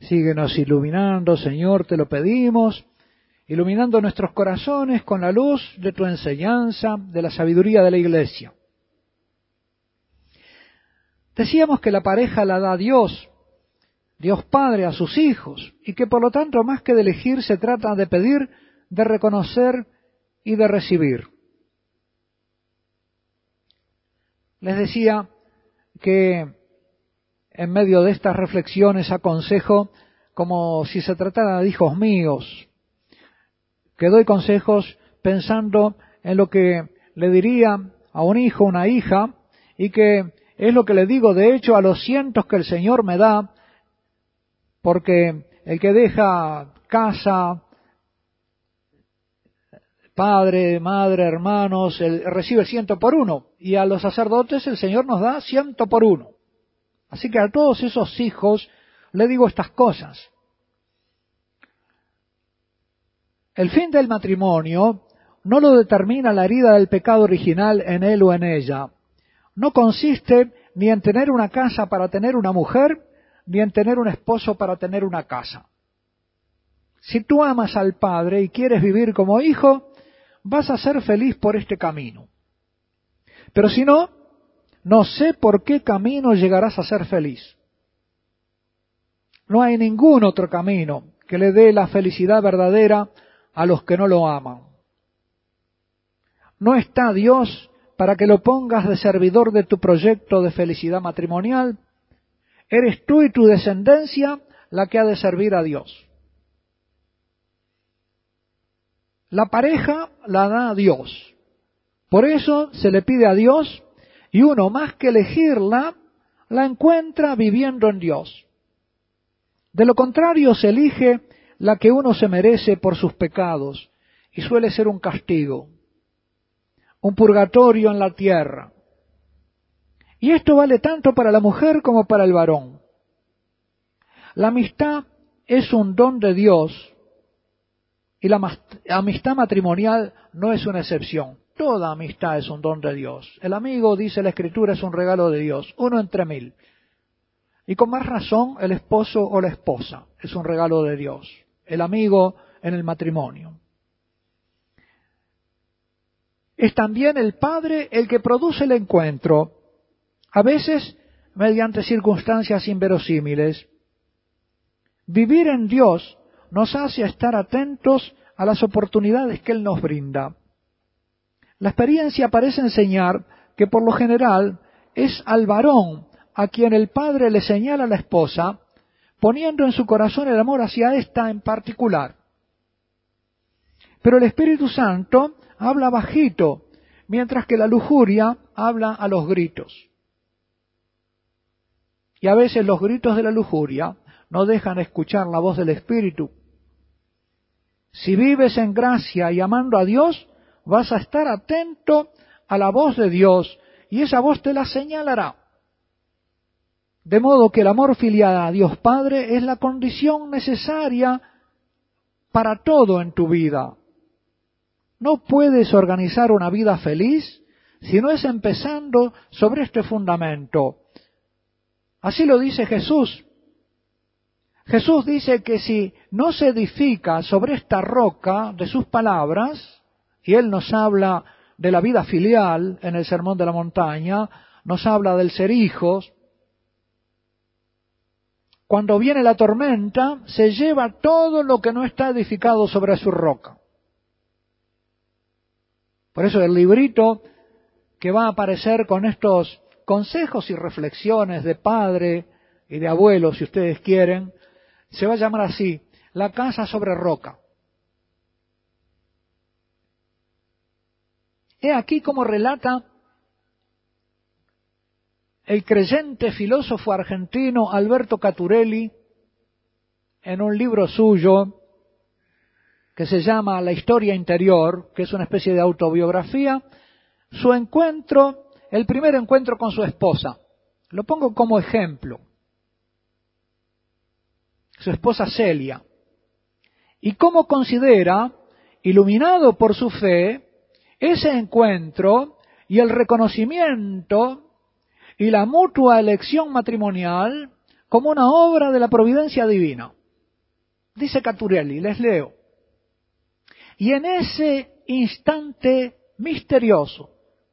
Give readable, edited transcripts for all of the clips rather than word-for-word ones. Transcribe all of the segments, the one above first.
Síguenos iluminando, Señor, te lo pedimos, iluminando nuestros corazones con la luz de tu enseñanza, de la sabiduría de la Iglesia. Decíamos que la pareja la da Dios, Dios Padre a sus hijos, y que por lo tanto más que de elegir se trata de pedir, de reconocer y de recibir. Les decía que en medio de estas reflexiones aconsejo como si se tratara de hijos míos, que doy consejos pensando en lo que le diría a un hijo, una hija, y que es lo que le digo de hecho a los cientos que el Señor me da, porque el que deja casa, padre, madre, hermanos, recibe 100 por 1, y a los sacerdotes el Señor nos da 100 por 1. Así que a todos esos hijos le digo estas cosas. El fin del matrimonio no lo determina la herida del pecado original en él o en ella. No consiste ni en tener una casa para tener una mujer, ni en tener un esposo para tener una casa. Si tú amas al Padre y quieres vivir como hijo, vas a ser feliz por este camino. Pero si no, no sé por qué camino llegarás a ser feliz. No hay ningún otro camino que le dé la felicidad verdadera a los que no lo aman. No está Dios para que lo pongas de servidor de tu proyecto de felicidad matrimonial. Eres tú y tu descendencia la que ha de servir a Dios. La pareja la da a Dios. Por eso se le pide a Dios y uno más que elegirla, la encuentra viviendo en Dios. De lo contrario se elige la que uno se merece por sus pecados y suele ser un castigo, un purgatorio en la tierra. Y esto vale tanto para la mujer como para el varón. La amistad es un don de Dios y la amistad matrimonial no es una excepción. Toda amistad es un don de Dios. El amigo, dice la Escritura, es un regalo de Dios, 1 entre 1000. Y con más razón, el esposo o la esposa es un regalo de Dios. El amigo en el matrimonio. Es también el Padre el que produce el encuentro, a veces mediante circunstancias inverosímiles. Vivir en Dios nos hace estar atentos a las oportunidades que Él nos brinda. La experiencia parece enseñar que por lo general es al varón a quien el padre le señala a la esposa, poniendo en su corazón el amor hacia ésta en particular. Pero el Espíritu Santo habla bajito, mientras que la lujuria habla a los gritos. Y a veces los gritos de la lujuria no dejan escuchar la voz del Espíritu. Si vives en gracia y amando a Dios, vas a estar atento a la voz de Dios y esa voz te la señalará. De modo que el amor filial a Dios Padre es la condición necesaria para todo en tu vida. No puedes organizar una vida feliz si no es empezando sobre este fundamento. Así lo dice Jesús. Jesús dice que si no se edifica sobre esta roca de sus palabras, y Él nos habla de la vida filial en el Sermón de la Montaña, nos habla del ser hijos, cuando viene la tormenta, se lleva todo lo que no está edificado sobre su roca. Por eso el librito que va a aparecer con estos consejos y reflexiones de padre y de abuelo, si ustedes quieren, se va a llamar así, La casa sobre roca. He aquí como relata el creyente filósofo argentino Alberto Caturelli en un libro suyo que se llama La historia interior, que es una especie de autobiografía, su encuentro, el primer encuentro con su esposa. Lo pongo como ejemplo. Su esposa Celia. Y cómo considera, iluminado por su fe, ese encuentro y el reconocimiento y la mutua elección matrimonial como una obra de la providencia divina. Dice Caturelli, les leo. Y en ese instante misterioso,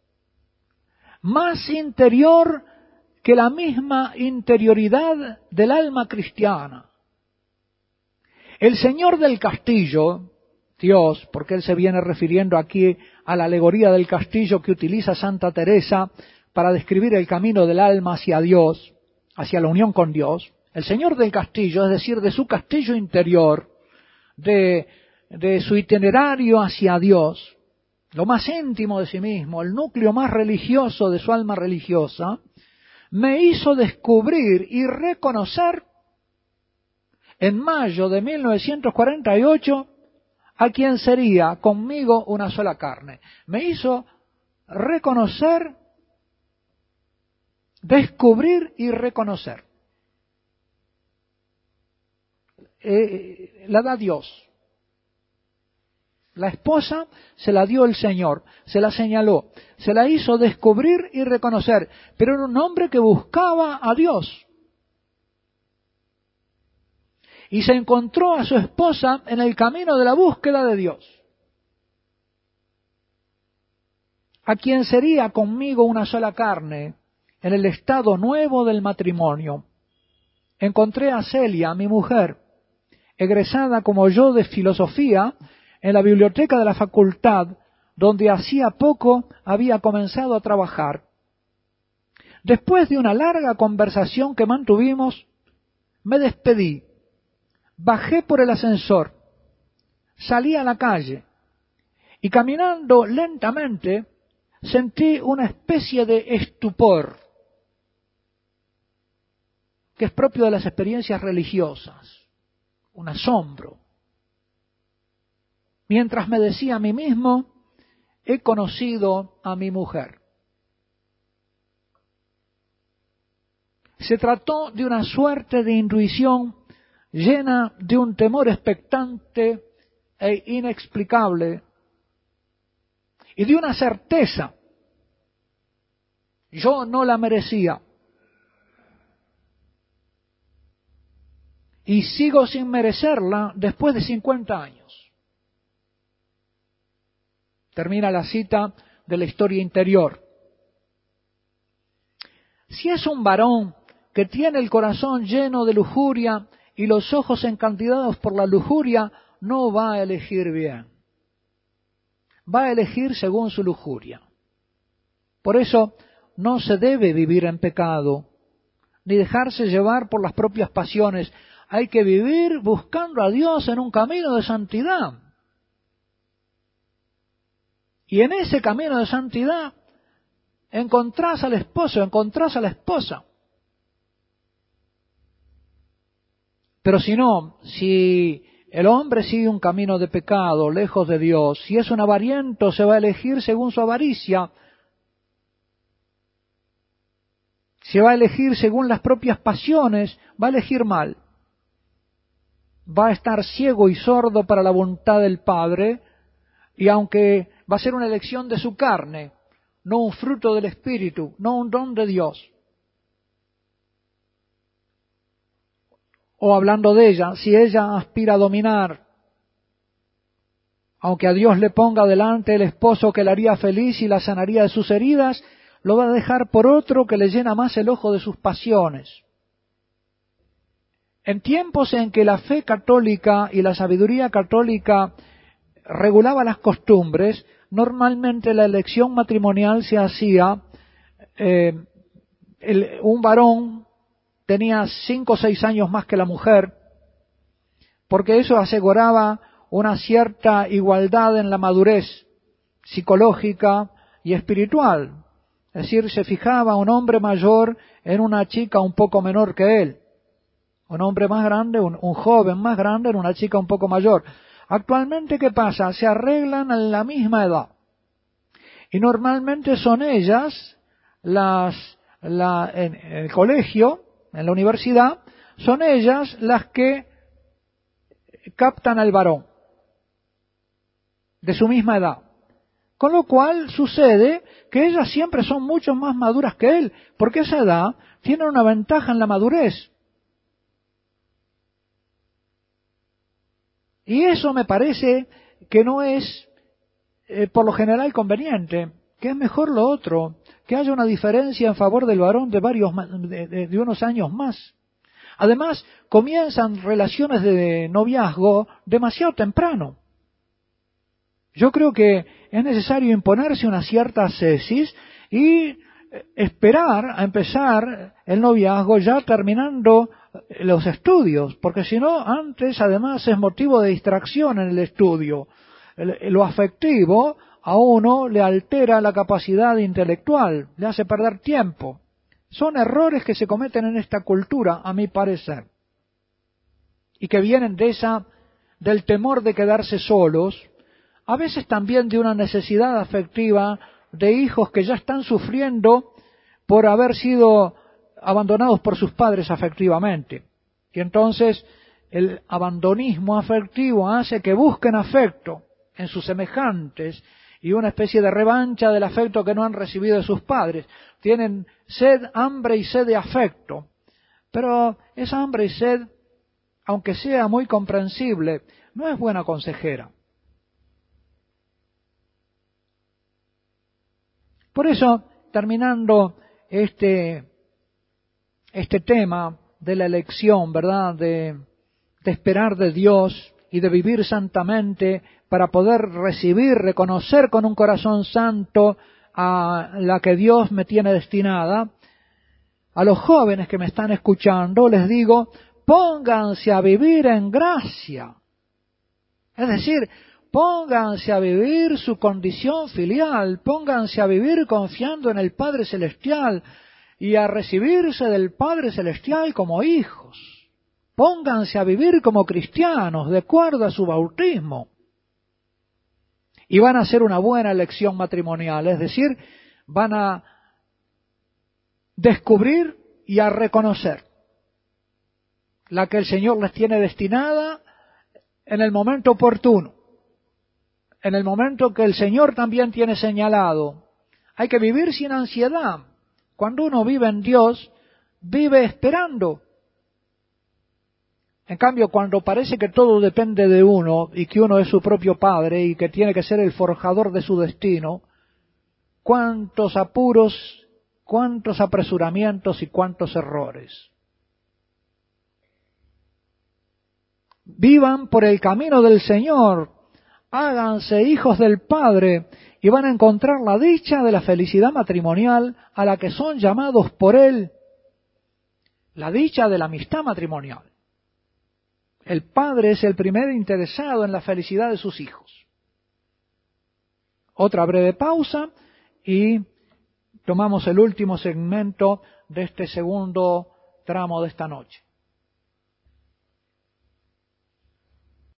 más interior que la misma interioridad del alma cristiana, el Señor del castillo, Dios, porque Él se viene refiriendo aquí a la alegoría del castillo que utiliza Santa Teresa para describir el camino del alma hacia Dios, hacia la unión con Dios, el Señor del castillo, es decir, de su castillo interior, de su itinerario hacia Dios, lo más íntimo de sí mismo, el núcleo más religioso de su alma religiosa, me hizo descubrir y reconocer en mayo de 1948 a quien sería conmigo una sola carne. Me hizo reconocer, descubrir y reconocer. La da Dios. La esposa se la dio el Señor, se la señaló, se la hizo descubrir y reconocer, pero era un hombre que buscaba a Dios. Y se encontró a su esposa en el camino de la búsqueda de Dios. A quien sería conmigo una sola carne, en el estado nuevo del matrimonio. Encontré a Celia, mi mujer, egresada como yo de filosofía, en la biblioteca de la facultad, donde hacía poco había comenzado a trabajar. Después de una larga conversación que mantuvimos, me despedí, bajé por el ascensor, salí a la calle y caminando lentamente sentí una especie de estupor que es propio de las experiencias religiosas, un asombro. Mientras me decía a mí mismo, he conocido a mi mujer. Se trató de una suerte de intuición llena de un temor expectante e inexplicable y de una certeza. Yo no la merecía. Y sigo sin merecerla después de 50 años. Termina la cita de la historia interior. Si es un varón que tiene el corazón lleno de lujuria y los ojos encandidados por la lujuria, no va a elegir bien. Va a elegir según su lujuria. Por eso no se debe vivir en pecado, ni dejarse llevar por las propias pasiones. Hay que vivir buscando a Dios en un camino de santidad. Y en ese camino de santidad encontrás al esposo, encontrás a la esposa. Pero si no, si el hombre sigue un camino de pecado, lejos de Dios, si es un avariento, se va a elegir según su avaricia, se va a elegir según las propias pasiones, va a elegir mal. Va a estar ciego y sordo para la voluntad del Padre, y aunque va a ser una elección de su carne, no un fruto del Espíritu, no un don de Dios. O hablando de ella, si ella aspira a dominar, aunque a Dios le ponga delante el esposo que la haría feliz y la sanaría de sus heridas, lo va a dejar por otro que le llena más el ojo de sus pasiones. En tiempos en que la fe católica y la sabiduría católica regulaba las costumbres, normalmente la elección matrimonial se hacía, un varón tenía 5 o 6 años más que la mujer, porque eso aseguraba una cierta igualdad en la madurez psicológica y espiritual. Es decir, se fijaba un hombre mayor en una chica un poco menor que él. Un hombre más grande, un joven más grande en una chica un poco mayor. Actualmente, ¿qué pasa? Se arreglan a la misma edad. Y normalmente son ellas, en el colegio, en la universidad, son ellas las que captan al varón de su misma edad. Con lo cual sucede que ellas siempre son mucho más maduras que él, porque esa edad tiene una ventaja en la madurez. Y eso me parece que no es por lo general conveniente, que es mejor lo otro, que haya una diferencia en favor del varón de unos años más. Además, comienzan relaciones de noviazgo demasiado temprano. Yo creo que es necesario imponerse una cierta ascesis y esperar a empezar el noviazgo ya terminando los estudios, porque si no, antes además es motivo de distracción en el estudio. Lo afectivo a uno le altera la capacidad intelectual, le hace perder tiempo. Son errores que se cometen en esta cultura, a mi parecer, y que vienen del temor de quedarse solos, a veces también de una necesidad afectiva de hijos que ya están sufriendo por haber sido abandonados por sus padres afectivamente. Y entonces el abandonismo afectivo hace que busquen afecto en sus semejantes y una especie de revancha del afecto que no han recibido de sus padres. Tienen sed, hambre y sed de afecto. Pero esa hambre y sed, aunque sea muy comprensible, no es buena consejera. Por eso, terminando este tema de la elección, ¿verdad?, de esperar de Dios y de vivir santamente para poder recibir, reconocer con un corazón santo a la que Dios me tiene destinada, a los jóvenes que me están escuchando les digo, pónganse a vivir en gracia. Es decir, pónganse a vivir su condición filial, pónganse a vivir confiando en el Padre Celestial y a recibirse del Padre Celestial como hijos. Pónganse a vivir como cristianos, de acuerdo a su bautismo. Y van a hacer una buena elección matrimonial, es decir, van a descubrir y a reconocer la que el Señor les tiene destinada en el momento oportuno, en el momento que el Señor también tiene señalado. Hay que vivir sin ansiedad. Cuando uno vive en Dios, vive esperando. En cambio, cuando parece que todo depende de uno y que uno es su propio padre y que tiene que ser el forjador de su destino, cuántos apuros, cuántos apresuramientos y cuántos errores. Vivan por el camino del Señor, háganse hijos del Padre y van a encontrar la dicha de la felicidad matrimonial a la que son llamados por Él, la dicha de la amistad matrimonial. El padre es el primer interesado en la felicidad de sus hijos. Otra breve pausa y tomamos el último segmento de este segundo tramo de esta noche.